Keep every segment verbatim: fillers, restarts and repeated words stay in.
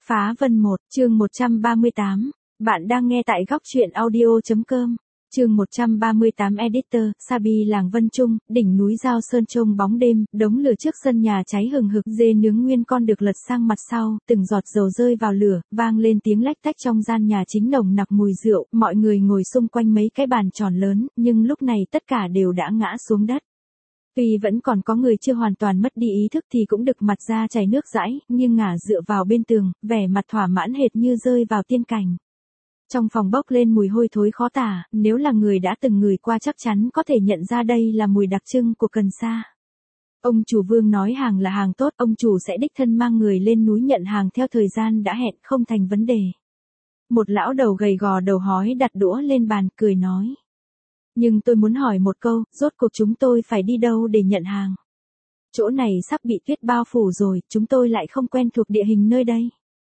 Phá Vân một, chương một trăm ba mươi tám. Bạn đang nghe tại góc truyện audio chấm com. Chương một trăm ba mươi tám Editor, Sabi làng Vân Trung, đỉnh núi Giao Sơn trông bóng đêm, đống lửa trước sân nhà cháy hừng hực, dê nướng nguyên con được lật sang mặt sau, từng giọt dầu rơi vào lửa, vang lên tiếng lách tách trong gian nhà chính nồng nặc mùi rượu, mọi người ngồi xung quanh mấy cái bàn tròn lớn, nhưng lúc này tất cả đều đã ngã xuống đất. Tuy vẫn còn có người chưa hoàn toàn mất đi ý thức thì cũng đực mặt ra chảy nước dãi, nhưng ngả dựa vào bên tường, vẻ mặt thỏa mãn hệt như rơi vào tiên cảnh. Trong phòng bốc lên mùi hôi thối khó tả, nếu là người đã từng ngửi qua chắc chắn có thể nhận ra đây là mùi đặc trưng của cần sa. Ông chủ Vương nói hàng là hàng tốt, ông chủ sẽ đích thân mang người lên núi nhận hàng theo thời gian đã hẹn, không thành vấn đề. Một lão đầu gầy gò đầu hói đặt đũa lên bàn, cười nói. Nhưng tôi muốn hỏi một câu, rốt cuộc chúng tôi phải đi đâu để nhận hàng? Chỗ này sắp bị tuyết bao phủ rồi, chúng tôi lại không quen thuộc địa hình nơi đây.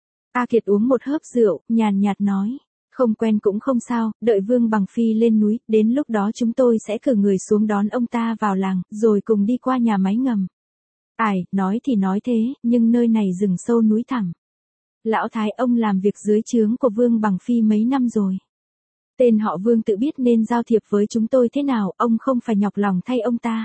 A Kiệt uống một hớp rượu, nhàn nhạt nói. Không quen cũng không sao, đợi Vương Bằng Phi lên núi, đến lúc đó chúng tôi sẽ cử người xuống đón ông ta vào làng, rồi cùng đi qua nhà máy ngầm. Ải, nói thì nói thế, nhưng nơi này rừng sâu núi thẳm. Lão Thái ông làm việc dưới trướng của Vương Bằng Phi mấy năm rồi. Tên họ Vương tự biết nên giao thiệp với chúng tôi thế nào, ông không phải nhọc lòng thay ông ta.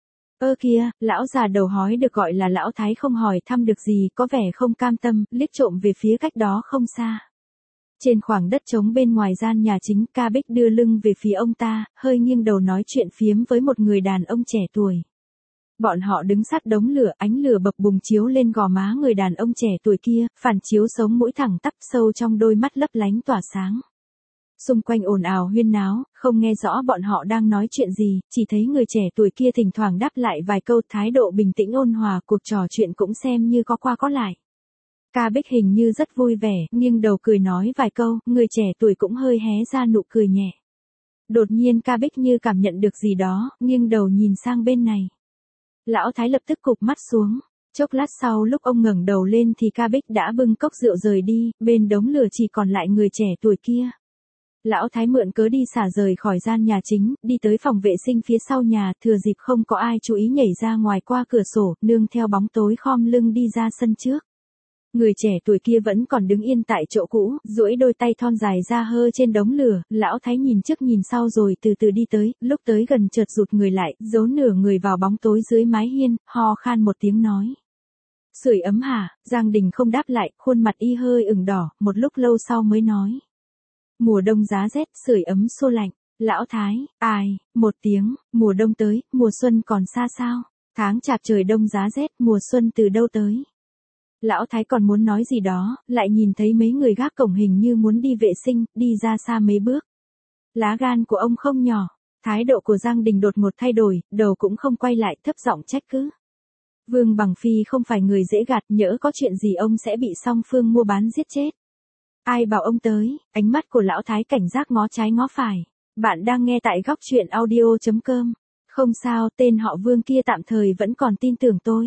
Ơ kia, lão già đầu hói được gọi là lão Thái không hỏi thăm được gì, có vẻ không cam tâm, liếc trộm về phía cách đó không xa. Trên khoảng đất trống bên ngoài gian nhà chính, Ca Bích đưa lưng về phía ông ta, hơi nghiêng đầu nói chuyện phiếm với một người đàn ông trẻ tuổi. Bọn họ đứng sát đống lửa, ánh lửa bập bùng chiếu lên gò má người đàn ông trẻ tuổi kia, phản chiếu sống mũi thẳng tắp sâu trong đôi mắt lấp lánh tỏa sáng. Xung quanh ồn ào huyên náo, không nghe rõ bọn họ đang nói chuyện gì, chỉ thấy người trẻ tuổi kia thỉnh thoảng đáp lại vài câu, thái độ bình tĩnh ôn hòa, cuộc trò chuyện cũng xem như có qua có lại. Ca Bích hình như rất vui vẻ, nghiêng đầu cười nói vài câu, người trẻ tuổi cũng hơi hé ra nụ cười nhẹ. Đột nhiên Ca Bích như cảm nhận được gì đó, nghiêng đầu nhìn sang bên này. Lão Thái lập tức cụp mắt xuống. Chốc lát sau lúc ông ngẩng đầu lên thì Ca Bích đã bưng cốc rượu rời đi, bên đống lửa chỉ còn lại người trẻ tuổi kia. Lão Thái mượn cớ đi xả rời khỏi gian nhà chính, đi tới phòng vệ sinh phía sau nhà, thừa dịp không có ai chú ý nhảy ra ngoài qua cửa sổ, nương theo bóng tối khom lưng đi ra sân trước. Người trẻ tuổi kia vẫn còn đứng yên tại chỗ cũ, duỗi đôi tay thon dài ra hơ trên đống lửa, lão Thái nhìn trước nhìn sau rồi từ từ đi tới, lúc tới gần chợt rụt người lại, giấu nửa người vào bóng tối dưới mái hiên, ho khan một tiếng nói. Sưởi ấm hả? Giang Đình không đáp lại, khuôn mặt y hơi ửng đỏ, một lúc lâu sau mới nói. Mùa đông giá rét, sưởi ấm xô lạnh. Lão Thái, ai, một tiếng, mùa đông tới, mùa xuân còn xa sao? Tháng chạp trời đông giá rét, mùa xuân từ đâu tới? Lão Thái còn muốn nói gì đó, lại nhìn thấy mấy người gác cổng hình như muốn đi vệ sinh, đi ra xa mấy bước. Lá gan của ông không nhỏ. Thái độ của Giang Đình đột ngột thay đổi, đầu cũng không quay lại, thấp giọng trách cứ. Vương Bằng Phi không phải người dễ gạt, nhỡ có chuyện gì ông sẽ bị song phương mua bán giết chết. Ai bảo ông tới? Ánh mắt của lão Thái cảnh giác ngó trái ngó phải. Bạn đang nghe tại góc truyện audio chấm com. Không sao, tên họ Vương kia tạm thời vẫn còn tin tưởng tôi.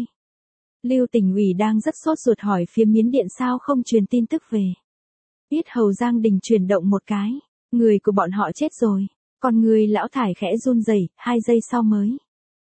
Lưu Tỉnh ủy đang rất sốt ruột hỏi phía Miến Điện sao không truyền tin tức về. Biết hầu Giang Đình chuyển động một cái. Người của bọn họ chết rồi. Còn người lão Thải khẽ run rẩy, hai giây sau mới.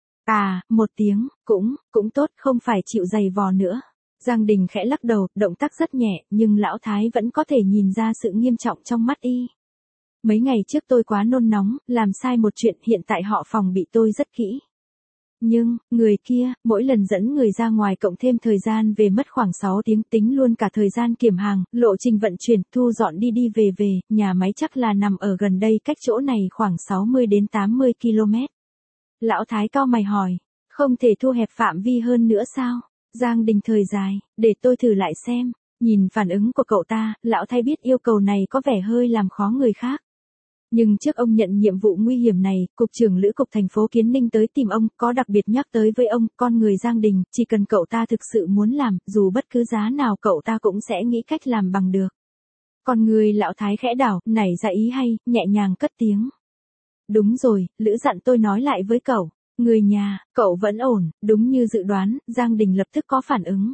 À, một tiếng, cũng, cũng tốt, không phải chịu giày vò nữa. Giang Đình khẽ lắc đầu, động tác rất nhẹ, nhưng lão Thái vẫn có thể nhìn ra sự nghiêm trọng trong mắt y. Mấy ngày trước tôi quá nôn nóng, làm sai một chuyện, hiện tại họ phòng bị tôi rất kỹ. Nhưng, người kia, mỗi lần dẫn người ra ngoài cộng thêm thời gian về mất khoảng sáu tiếng, tính luôn cả thời gian kiểm hàng, lộ trình vận chuyển, thu dọn đi đi về về, nhà máy chắc là nằm ở gần đây, cách chỗ này khoảng sáu mươi đến tám mươi ki lô mét. Lão Thái cau mày hỏi, không thể thu hẹp phạm vi hơn nữa sao? Giang Đình thời dài, để tôi thử lại xem. Nhìn phản ứng của cậu ta, lão Thái biết yêu cầu này có vẻ hơi làm khó người khác. Nhưng trước ông nhận nhiệm vụ nguy hiểm này, Cục trưởng Lữ Cục thành phố Kiến Ninh tới tìm ông, có đặc biệt nhắc tới với ông, con người Giang Đình, chỉ cần cậu ta thực sự muốn làm, dù bất cứ giá nào cậu ta cũng sẽ nghĩ cách làm bằng được. Con người lão Thái khẽ đảo, nảy ra ý hay, nhẹ nhàng cất tiếng. Đúng rồi, Lữ dặn tôi nói lại với cậu. Người nhà, cậu vẫn ổn, đúng như dự đoán, Giang Đình lập tức có phản ứng.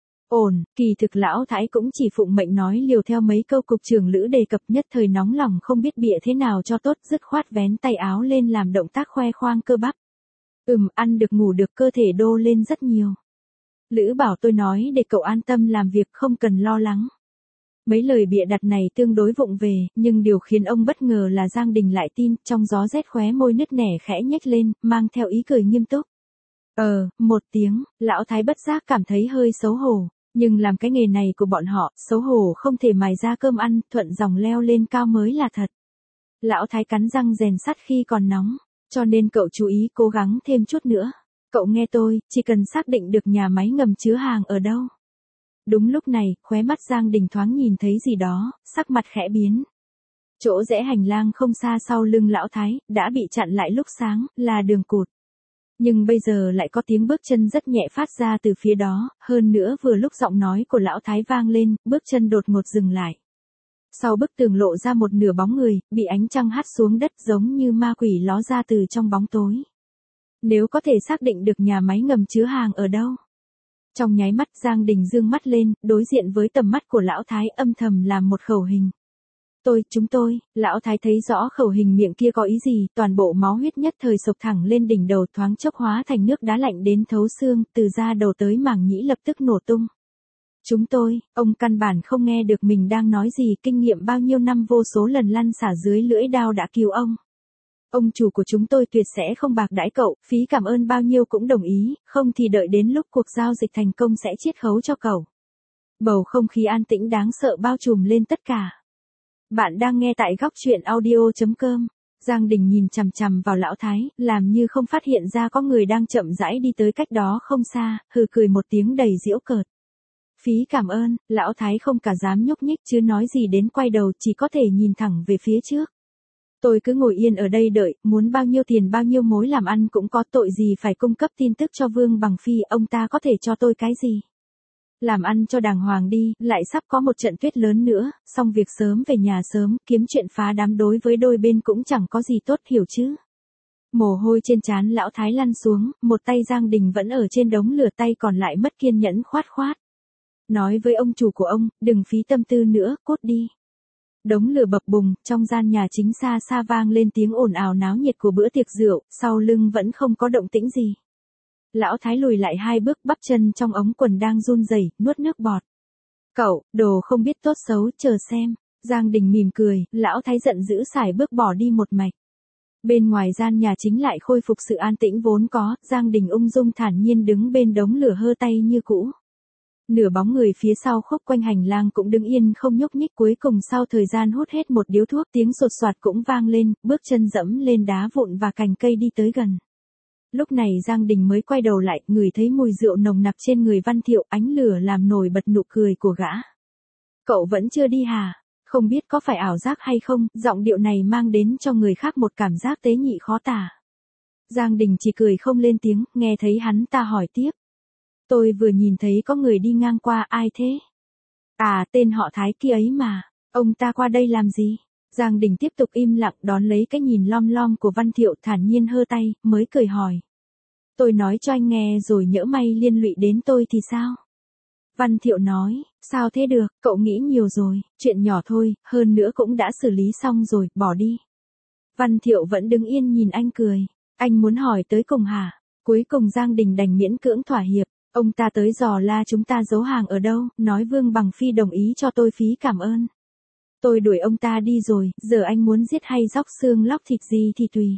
Ổn, kỳ thực lão Thái cũng chỉ phụng mệnh nói liều theo mấy câu cục trưởng Lữ đề cập, nhất thời nóng lòng không biết bịa thế nào cho tốt, dứt khoát vén tay áo lên làm động tác khoe khoang cơ bắp. Ừm, ăn được ngủ được, cơ thể đô lên rất nhiều. Lữ bảo tôi nói để cậu an tâm làm việc, không cần lo lắng. Mấy lời bịa đặt này tương đối vụng về, nhưng điều khiến ông bất ngờ là Giang Đình lại tin, trong gió rét khóe môi nứt nẻ khẽ nhếch lên, mang theo ý cười nghiêm túc. Ờ, một tiếng, lão thái bất giác cảm thấy hơi xấu hổ, nhưng làm cái nghề này của bọn họ, xấu hổ không thể mài ra cơm ăn, thuận dòng leo lên cao mới là thật. Lão thái cắn răng rèn sắt khi còn nóng, cho nên cậu chú ý cố gắng thêm chút nữa. Cậu nghe tôi, chỉ cần xác định được nhà máy ngầm chứa hàng ở đâu. Đúng lúc này, khóe mắt Giang Đình thoáng nhìn thấy gì đó, sắc mặt khẽ biến. Chỗ rẽ hành lang không xa sau lưng lão thái, đã bị chặn lại lúc sáng, là đường cụt. Nhưng bây giờ lại có tiếng bước chân rất nhẹ phát ra từ phía đó, hơn nữa vừa lúc giọng nói của lão thái vang lên, bước chân đột ngột dừng lại. Sau bức tường lộ ra một nửa bóng người, bị ánh trăng hắt xuống đất giống như ma quỷ ló ra từ trong bóng tối. Nếu có thể xác định được nhà máy ngầm chứa hàng ở đâu. Trong nháy mắt Giang Đình dương mắt lên, đối diện với tầm mắt của lão thái âm thầm làm một khẩu hình. Tôi, chúng tôi, lão thái thấy rõ khẩu hình miệng kia có ý gì, toàn bộ máu huyết nhất thời sộc thẳng lên đỉnh đầu thoáng chốc hóa thành nước đá lạnh đến thấu xương, từ da đầu tới màng nhĩ lập tức nổ tung. Chúng tôi, ông căn bản không nghe được mình đang nói gì, kinh nghiệm bao nhiêu năm vô số lần lăn xả dưới lưỡi đao đã cứu ông. Ông chủ của chúng tôi tuyệt sẽ không bạc đãi cậu, phí cảm ơn bao nhiêu cũng đồng ý, không thì đợi đến lúc cuộc giao dịch thành công sẽ chiết khấu cho cậu. Bầu không khí an tĩnh đáng sợ bao trùm lên tất cả. Bạn đang nghe tại góc truyện audio chấm com. Giang Đình nhìn chằm chằm vào lão thái, làm như không phát hiện ra có người đang chậm rãi đi tới cách đó không xa, hừ cười một tiếng đầy giễu cợt. Phí cảm ơn, lão thái không cả dám nhúc nhích chứ nói gì đến quay đầu, chỉ có thể nhìn thẳng về phía trước. Tôi cứ ngồi yên ở đây đợi, muốn bao nhiêu tiền bao nhiêu mối làm ăn cũng có, tội gì phải cung cấp tin tức cho Vương Bằng Phi, ông ta có thể cho tôi cái gì? Làm ăn cho đàng hoàng đi, lại sắp có một trận tuyết lớn nữa, xong việc sớm về nhà sớm, kiếm chuyện phá đám đối với đôi bên cũng chẳng có gì tốt, hiểu chứ? Mồ hôi trên trán lão thái lăn xuống, một tay Giang Đình vẫn ở trên đống lửa, tay còn lại mất kiên nhẫn khoát khoát. Nói với ông chủ của ông, đừng phí tâm tư nữa, cút đi. Đống lửa bập bùng, trong gian nhà chính xa xa vang lên tiếng ồn ào náo nhiệt của bữa tiệc rượu, sau lưng vẫn không có động tĩnh gì. Lão thái lùi lại hai bước, bắp chân trong ống quần đang run rẩy, nuốt nước bọt. Cậu, đồ không biết tốt xấu, chờ xem. Giang Đình mỉm cười, lão thái giận dữ sải bước bỏ đi một mạch. Bên ngoài gian nhà chính lại khôi phục sự an tĩnh vốn có, Giang Đình ung dung thản nhiên đứng bên đống lửa hơ tay như cũ. Nửa bóng người phía sau khúc quanh hành lang cũng đứng yên không nhúc nhích, cuối cùng sau thời gian hút hết một điếu thuốc tiếng sột soạt cũng vang lên, bước chân dẫm lên đá vụn và cành cây đi tới gần. Lúc này Giang Đình mới quay đầu lại, ngửi thấy mùi rượu nồng nặc trên người Văn Thiệu, ánh lửa làm nổi bật nụ cười của gã. Cậu vẫn chưa đi hả? Không biết có phải ảo giác hay không, giọng điệu này mang đến cho người khác một cảm giác tế nhị khó tả. Giang Đình chỉ cười không lên tiếng, nghe thấy hắn ta hỏi tiếp. Tôi vừa nhìn thấy có người đi ngang qua, ai thế? À, tên họ Thái kia ấy mà, ông ta qua đây làm gì? Giang Đình tiếp tục im lặng đón lấy cái nhìn lom lom của Văn Thiệu, thản nhiên hơ tay, mới cười hỏi. Tôi nói cho anh nghe rồi nhỡ may liên lụy đến tôi thì sao? Văn Thiệu nói, sao thế được, cậu nghĩ nhiều rồi, chuyện nhỏ thôi, hơn nữa cũng đã xử lý xong rồi, bỏ đi. Văn Thiệu vẫn đứng yên nhìn anh cười, anh muốn hỏi tới cùng hả? Cuối cùng Giang Đình đành miễn cưỡng thỏa hiệp. Ông ta tới dò la chúng ta giấu hàng ở đâu, nói Vương Bằng Phi đồng ý cho tôi phí cảm ơn. Tôi đuổi ông ta đi rồi, giờ anh muốn giết hay róc xương lóc thịt gì thì tùy.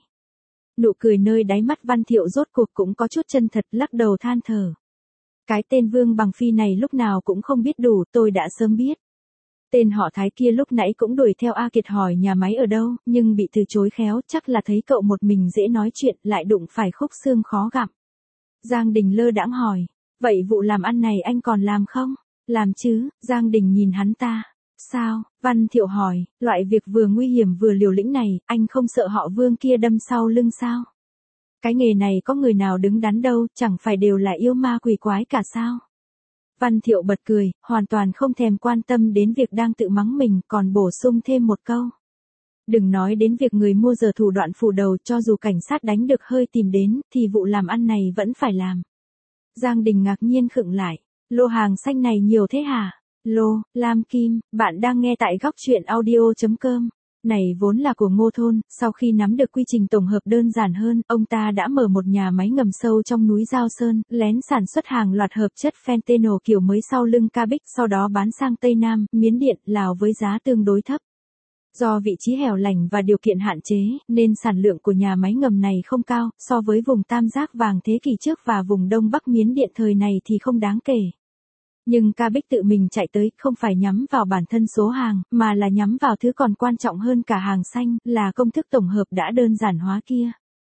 Nụ cười nơi đáy mắt Văn Thiệu rốt cuộc cũng có chút chân thật, lắc đầu than thở. Cái tên Vương Bằng Phi này lúc nào cũng không biết đủ, tôi đã sớm biết. Tên họ Thái kia lúc nãy cũng đuổi theo A Kiệt hỏi nhà máy ở đâu, nhưng bị từ chối khéo, chắc là thấy cậu một mình dễ nói chuyện, lại đụng phải khúc xương khó gặm. Giang Đình lơ đãng hỏi. Vậy vụ làm ăn này anh còn làm không? Làm chứ, Giang Đình nhìn hắn ta. Sao? Văn Thiệu hỏi, loại việc vừa nguy hiểm vừa liều lĩnh này, anh không sợ họ Vương kia đâm sau lưng sao? Cái nghề này có người nào đứng đắn đâu, chẳng phải đều là yêu ma quỷ quái cả sao? Văn Thiệu bật cười, hoàn toàn không thèm quan tâm đến việc đang tự mắng mình, còn bổ sung thêm một câu. Đừng nói đến việc người mua giờ thủ đoạn phủ đầu, cho dù cảnh sát đánh được hơi tìm đến, thì vụ làm ăn này vẫn phải làm. Giang Đình ngạc nhiên khựng lại. Lô hàng xanh này nhiều thế hả? Lô, lam kim, bạn đang nghe tại góc truyện audio chấm com. Này vốn là của Ngô Thôn, sau khi nắm được quy trình tổng hợp đơn giản hơn, ông ta đã mở một nhà máy ngầm sâu trong núi Giao Sơn, lén sản xuất hàng loạt hợp chất fentanyl kiểu mới sau lưng Cabic, sau đó bán sang Tây Nam, Miến Điện, Lào với giá tương đối thấp. Do vị trí hẻo lánh và điều kiện hạn chế, nên sản lượng của nhà máy ngầm này không cao, so với vùng Tam Giác Vàng thế kỷ trước và vùng Đông Bắc Miến Điện thời này thì không đáng kể. Nhưng Cabic tự mình chạy tới, không phải nhắm vào bản thân số hàng, mà là nhắm vào thứ còn quan trọng hơn cả hàng xanh, là công thức tổng hợp đã đơn giản hóa kia.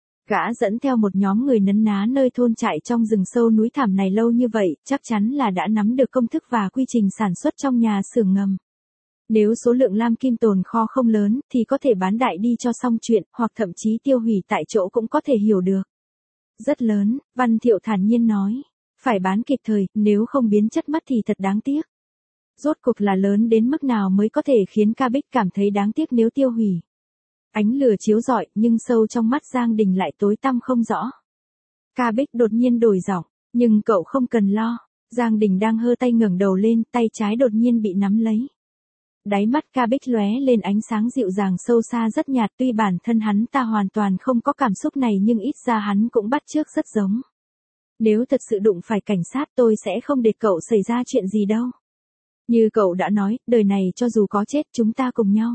Gã dẫn theo một nhóm người nấn ná nơi thôn trại trong rừng sâu núi thẳm này lâu như vậy, chắc chắn là đã nắm được công thức và quy trình sản xuất trong nhà xưởng ngầm. Nếu số lượng lam kim tồn kho không lớn, thì có thể bán đại đi cho xong chuyện, hoặc thậm chí tiêu hủy tại chỗ cũng có thể hiểu được. Rất lớn, Văn Thiệu thản nhiên nói. Phải bán kịp thời, nếu không biến chất mất thì thật đáng tiếc. Rốt cuộc là lớn đến mức nào mới có thể khiến Cabic cảm thấy đáng tiếc nếu tiêu hủy. Ánh lửa chiếu rọi, nhưng sâu trong mắt Giang Đình lại tối tăm không rõ. Cabic đột nhiên đổi giọng, nhưng cậu không cần lo. Giang Đình đang hơ tay ngẩng đầu lên, tay trái đột nhiên bị nắm lấy. Đáy mắt Cabic lóe lên ánh sáng dịu dàng sâu xa rất nhạt, tuy bản thân hắn ta hoàn toàn không có cảm xúc này nhưng ít ra hắn cũng bắt chước rất giống. Nếu thật sự đụng phải cảnh sát tôi sẽ không để cậu xảy ra chuyện gì đâu. Như cậu đã nói, đời này cho dù có chết chúng ta cùng nhau.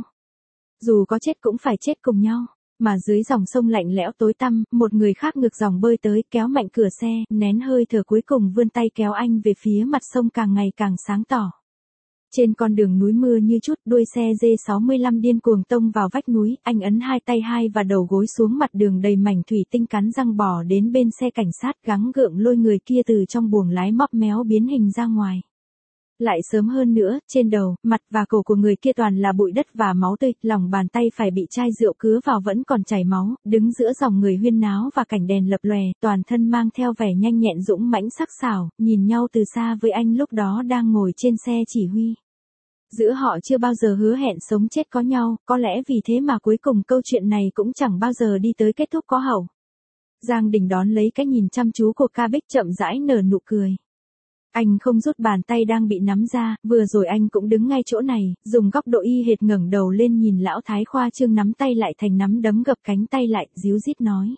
Dù có chết cũng phải chết cùng nhau. Mà dưới dòng sông lạnh lẽo tối tăm, một người khác ngược dòng bơi tới, kéo mạnh cửa xe, nén hơi thở cuối cùng vươn tay kéo anh về phía mặt sông càng ngày càng sáng tỏ. Trên con đường núi mưa như chút, đuôi xe D sáu mươi lăm điên cuồng tông vào vách núi, anh ấn hai tay hai và đầu gối xuống mặt đường đầy mảnh thủy tinh cắn răng bỏ đến bên xe cảnh sát, gắng gượng lôi người kia từ trong buồng lái móp méo biến hình ra ngoài. Lại sớm hơn nữa, trên đầu, mặt và cổ của người kia toàn là bụi đất và máu tươi, lòng bàn tay phải bị chai rượu cứa vào vẫn còn chảy máu, đứng giữa dòng người huyên náo và cảnh đèn lập lòe, toàn thân mang theo vẻ nhanh nhẹn dũng mãnh sắc sảo, nhìn nhau từ xa với anh lúc đó đang ngồi trên xe chỉ huy. Giữa họ chưa bao giờ hứa hẹn sống chết có nhau, có lẽ vì thế mà cuối cùng câu chuyện này cũng chẳng bao giờ đi tới kết thúc có hậu. Giang Đình đón lấy cái nhìn chăm chú của Cabic chậm rãi nở nụ cười. Anh không rút bàn tay đang bị nắm ra, vừa rồi anh cũng đứng ngay chỗ này, dùng góc độ y hệt ngẩng đầu lên nhìn lão thái khoa trương nắm tay lại thành nắm đấm gập cánh tay lại, díu dít nói.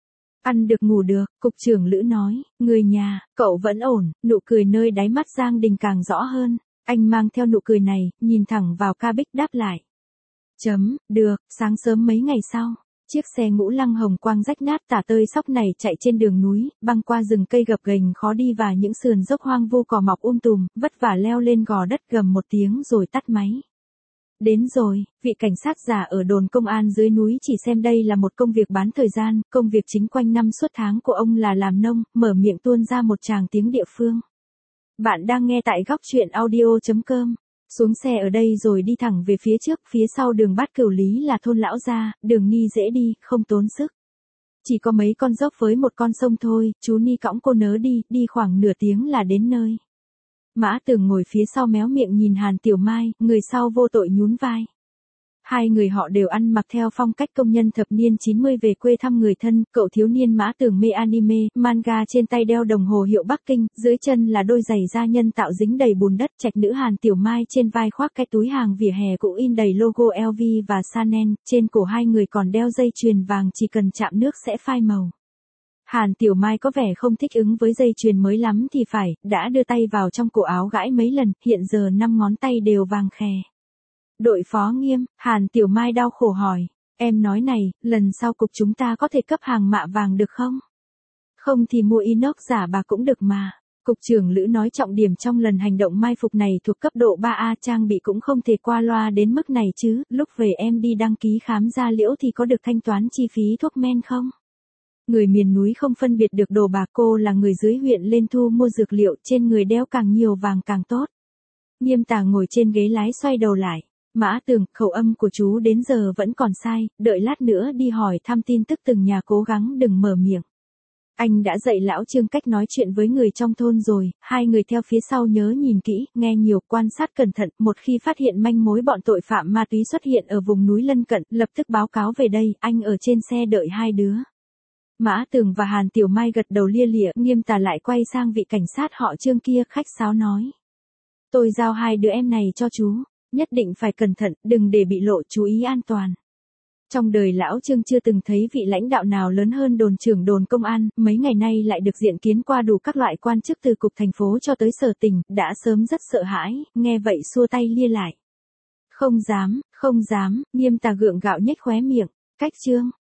Ăn được ngủ được, cục trưởng Lữ nói, người nhà, cậu vẫn ổn, nụ cười nơi đáy mắt Giang Đình càng rõ hơn. Anh mang theo nụ cười này, nhìn thẳng vào Cabic đáp lại. Chấm, được, sáng sớm mấy ngày sau, chiếc xe ngũ lăng hồng quang rách nát tả tơi xóc này chạy trên đường núi, băng qua rừng cây gập ghềnh khó đi và những sườn dốc hoang vu cỏ mọc um tùm, vất vả leo lên gò đất gầm một tiếng rồi tắt máy. Đến rồi, vị cảnh sát già ở đồn công an dưới núi chỉ xem đây là một công việc bán thời gian, công việc chính quanh năm suốt tháng của ông là làm nông, mở miệng tuôn ra một tràng tiếng địa phương. Bạn đang nghe tại góc truyện audio chấm com. Xuống xe ở đây rồi đi thẳng về phía trước, phía sau đường Bát Cửu Lý là thôn Lão Gia, đường Ni dễ đi, không tốn sức. Chỉ có mấy con dốc với một con sông thôi, chú Ni cõng cô nớ đi, đi khoảng nửa tiếng là đến nơi. Mã Tường ngồi phía sau méo miệng nhìn Hàn Tiểu Mai, người sau vô tội nhún vai. Hai người họ đều ăn mặc theo phong cách công nhân thập niên chín mươi về quê thăm người thân, cậu thiếu niên Mã Tường mê anime, manga trên tay đeo đồng hồ hiệu Bắc Kinh, dưới chân là đôi giày da nhân tạo dính đầy bùn đất, trạch nữ Hàn Tiểu Mai trên vai khoác cái túi hàng vỉa hè cũ in đầy logo L V và Chanel, trên cổ hai người còn đeo dây chuyền vàng chỉ cần chạm nước sẽ phai màu. Hàn Tiểu Mai có vẻ không thích ứng với dây chuyền mới lắm thì phải, đã đưa tay vào trong cổ áo gãi mấy lần, hiện giờ năm ngón tay đều vàng khè. Đội phó Nghiêm, Hàn Tiểu Mai đau khổ hỏi, em nói này, lần sau cục chúng ta có thể cấp hàng mạ vàng được không? Không thì mua inox giả bạc cũng được mà. Cục trưởng Lữ nói trọng điểm trong lần hành động mai phục này thuộc cấp độ ba A, trang bị cũng không thể qua loa đến mức này chứ, lúc về em đi đăng ký khám da liễu thì có được thanh toán chi phí thuốc men không? Người miền núi không phân biệt được đồ bạc, cô là người dưới huyện lên thu mua dược liệu, trên người đeo càng nhiều vàng càng tốt. Nghiêm Tà ngồi trên ghế lái xoay đầu lại. Mã Tường, khẩu âm của chú đến giờ vẫn còn sai, đợi lát nữa đi hỏi thăm tin tức từng nhà cố gắng đừng mở miệng. Anh đã dạy lão Trương cách nói chuyện với người trong thôn rồi, hai người theo phía sau nhớ nhìn kỹ, nghe nhiều, quan sát cẩn thận, một khi phát hiện manh mối bọn tội phạm ma túy xuất hiện ở vùng núi lân cận, lập tức báo cáo về đây, anh ở trên xe đợi hai đứa. Mã Tường và Hàn Tiểu Mai gật đầu lia lịa, Nghiêm Tà lại quay sang vị cảnh sát họ Trương kia khách sáo nói. Tôi giao hai đứa em này cho chú. Nhất định phải cẩn thận, đừng để bị lộ, chú ý an toàn. Trong đời lão Trương chưa từng thấy vị lãnh đạo nào lớn hơn đồn trưởng đồn công an, mấy ngày nay lại được diện kiến qua đủ các loại quan chức từ cục thành phố cho tới sở tỉnh, đã sớm rất sợ hãi, nghe vậy xua tay lia lại. Không dám, không dám, Nghiêm Tà gượng gạo nhếch khóe miệng, cách Trương.